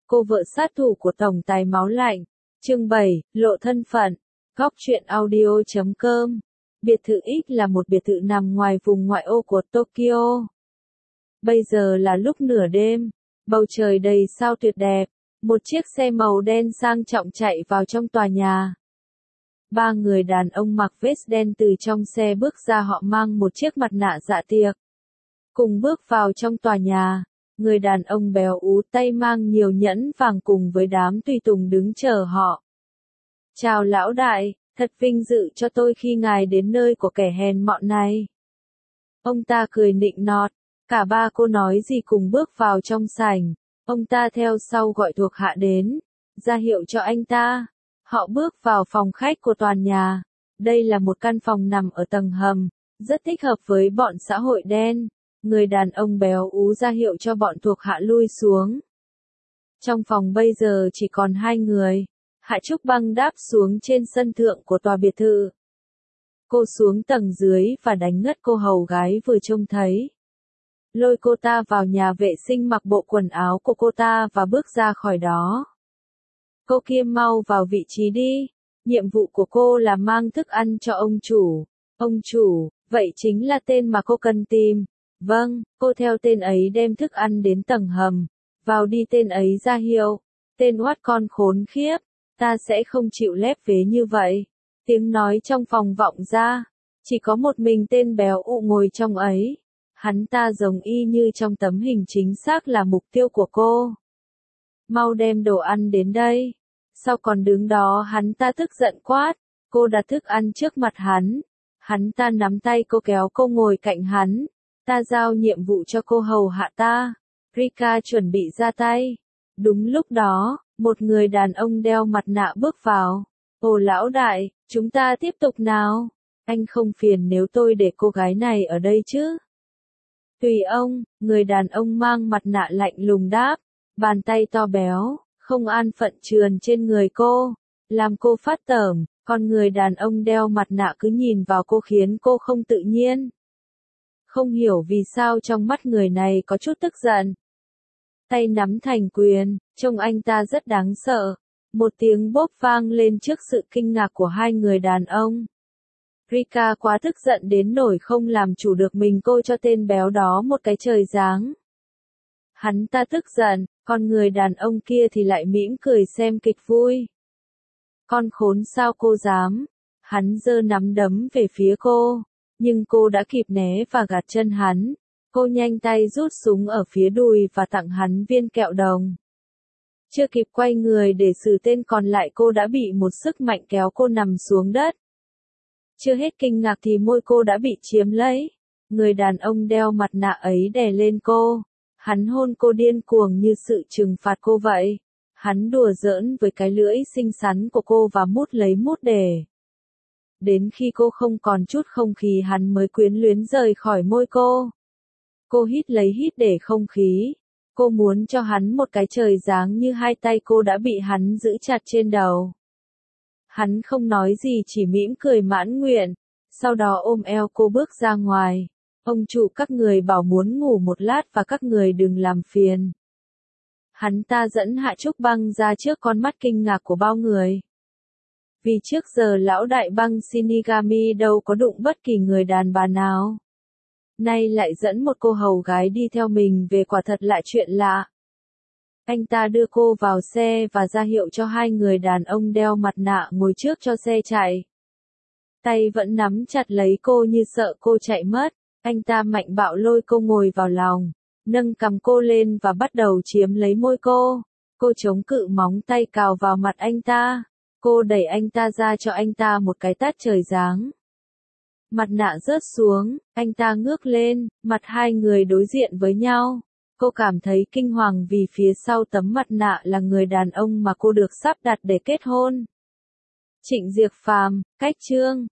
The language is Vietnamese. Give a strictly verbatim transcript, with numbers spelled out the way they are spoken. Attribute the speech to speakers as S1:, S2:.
S1: Cô vợ sát thủ của tổng tài máu lạnh. Chương bảy, lộ thân phận. Góc truyện audio chấm com. Biệt thự X là một biệt thự nằm ngoài vùng ngoại ô của Tokyo. Bây giờ là lúc nửa đêm, bầu trời đầy sao tuyệt đẹp. Một chiếc xe màu đen sang trọng chạy vào trong tòa nhà. Ba người đàn ông mặc vest đen từ trong xe bước ra, họ mang một chiếc mặt nạ dạ tiệc. Cùng bước vào trong tòa nhà, người đàn ông béo ú tay mang nhiều nhẫn vàng cùng với đám tùy tùng đứng chờ họ. Chào lão đại, thật vinh dự cho tôi khi ngài đến nơi của kẻ hèn mọn này. Ông ta cười nịnh nọt, cả ba cô nói gì cùng bước vào trong sảnh. Ông ta theo sau gọi thuộc hạ đến, ra hiệu cho anh ta. Họ bước vào phòng khách của tòa nhà. Đây là một căn phòng nằm ở tầng hầm, rất thích hợp với bọn xã hội đen. Người đàn ông béo ú ra hiệu cho bọn thuộc hạ lui xuống. Trong phòng bây giờ chỉ còn hai người. Hạ Trúc Băng đáp xuống trên sân thượng của tòa biệt thự. Cô xuống tầng dưới và đánh ngất cô hầu gái vừa trông thấy. Lôi cô ta vào nhà vệ sinh mặc bộ quần áo của cô ta và bước ra khỏi đó. Cô kia mau vào vị trí đi. Nhiệm vụ của cô là mang thức ăn cho ông chủ. Ông chủ, vậy chính là tên mà cô cần tìm. Vâng, cô theo tên ấy đem thức ăn đến tầng hầm. Vào đi, tên ấy ra hiệu. Tên oát con khốn khiếp. Ta sẽ không chịu lép vế như vậy. Tiếng nói trong phòng vọng ra. Chỉ có một mình tên béo ụ ngồi trong ấy. Hắn ta giống y như trong tấm hình, chính xác là mục tiêu của cô. Mau đem đồ ăn đến đây. Sao còn đứng đó, hắn ta tức giận quát. Cô đặt thức ăn trước mặt hắn. Hắn ta nắm tay cô kéo cô ngồi cạnh hắn. Ta giao nhiệm vụ cho cô hầu hạ ta. Rika chuẩn bị ra tay. Đúng lúc đó, một người đàn ông đeo mặt nạ bước vào. Ồ lão đại, chúng ta tiếp tục nào. Anh không phiền nếu tôi để cô gái này ở đây chứ? Tùy ông, người đàn ông mang mặt nạ lạnh lùng đáp. Bàn tay to béo, không an phận trườn trên người cô, làm cô phát tởm. Còn người đàn ông đeo mặt nạ cứ nhìn vào cô khiến cô không tự nhiên. Không hiểu vì sao trong mắt người này có chút tức giận. Tay nắm thành quyền, trông anh ta rất đáng sợ. Một tiếng bốp vang lên trước sự kinh ngạc của hai người đàn ông. Rika quá tức giận đến nỗi không làm chủ được mình, cô cho tên béo đó một cái trời giáng. Hắn ta tức giận, còn người đàn ông kia thì lại mỉm cười xem kịch vui. Con khốn, sao cô dám? Hắn giơ nắm đấm về phía cô, nhưng cô đã kịp né và gạt chân hắn. Cô nhanh tay rút súng ở phía đùi và tặng hắn viên kẹo đồng. Chưa kịp quay người để xử tên còn lại, cô đã bị một sức mạnh kéo cô nằm xuống đất. Chưa hết kinh ngạc thì môi cô đã bị chiếm lấy. Người đàn ông đeo mặt nạ ấy đè lên cô. Hắn hôn cô điên cuồng như sự trừng phạt cô vậy. Hắn đùa giỡn với cái lưỡi xinh xắn của cô và mút lấy mút để. Đến khi cô không còn chút không khí, hắn mới quyến luyến rời khỏi môi cô. Cô hít lấy hít để không khí. Cô muốn cho hắn một cái trời giáng, như hai tay cô đã bị hắn giữ chặt trên đầu. Hắn không nói gì, chỉ mỉm cười mãn nguyện. Sau đó ôm eo cô bước ra ngoài. Ông chủ, các người bảo muốn ngủ một lát và các người đừng làm phiền. Hắn ta dẫn Hạ Trúc Băng ra trước con mắt kinh ngạc của bao người. Vì trước giờ lão đại băng Shinigami đâu có đụng bất kỳ người đàn bà nào. Nay lại dẫn một cô hầu gái đi theo mình về, quả thật là chuyện lạ. Anh ta đưa cô vào xe và ra hiệu cho hai người đàn ông đeo mặt nạ ngồi trước cho xe chạy. Tay vẫn nắm chặt lấy cô như sợ cô chạy mất. Anh ta mạnh bạo lôi cô ngồi vào lòng, nâng cằm cô lên và bắt đầu chiếm lấy môi cô. Cô chống cự, móng tay cào vào mặt anh ta. Cô đẩy anh ta ra cho anh ta một cái tát trời giáng. Mặt nạ rớt xuống, anh ta ngước lên, mặt hai người đối diện với nhau. Cô cảm thấy kinh hoàng vì phía sau tấm mặt nạ là người đàn ông mà cô được sắp đặt để kết hôn. Trịnh Diệp Phàm, cách chương.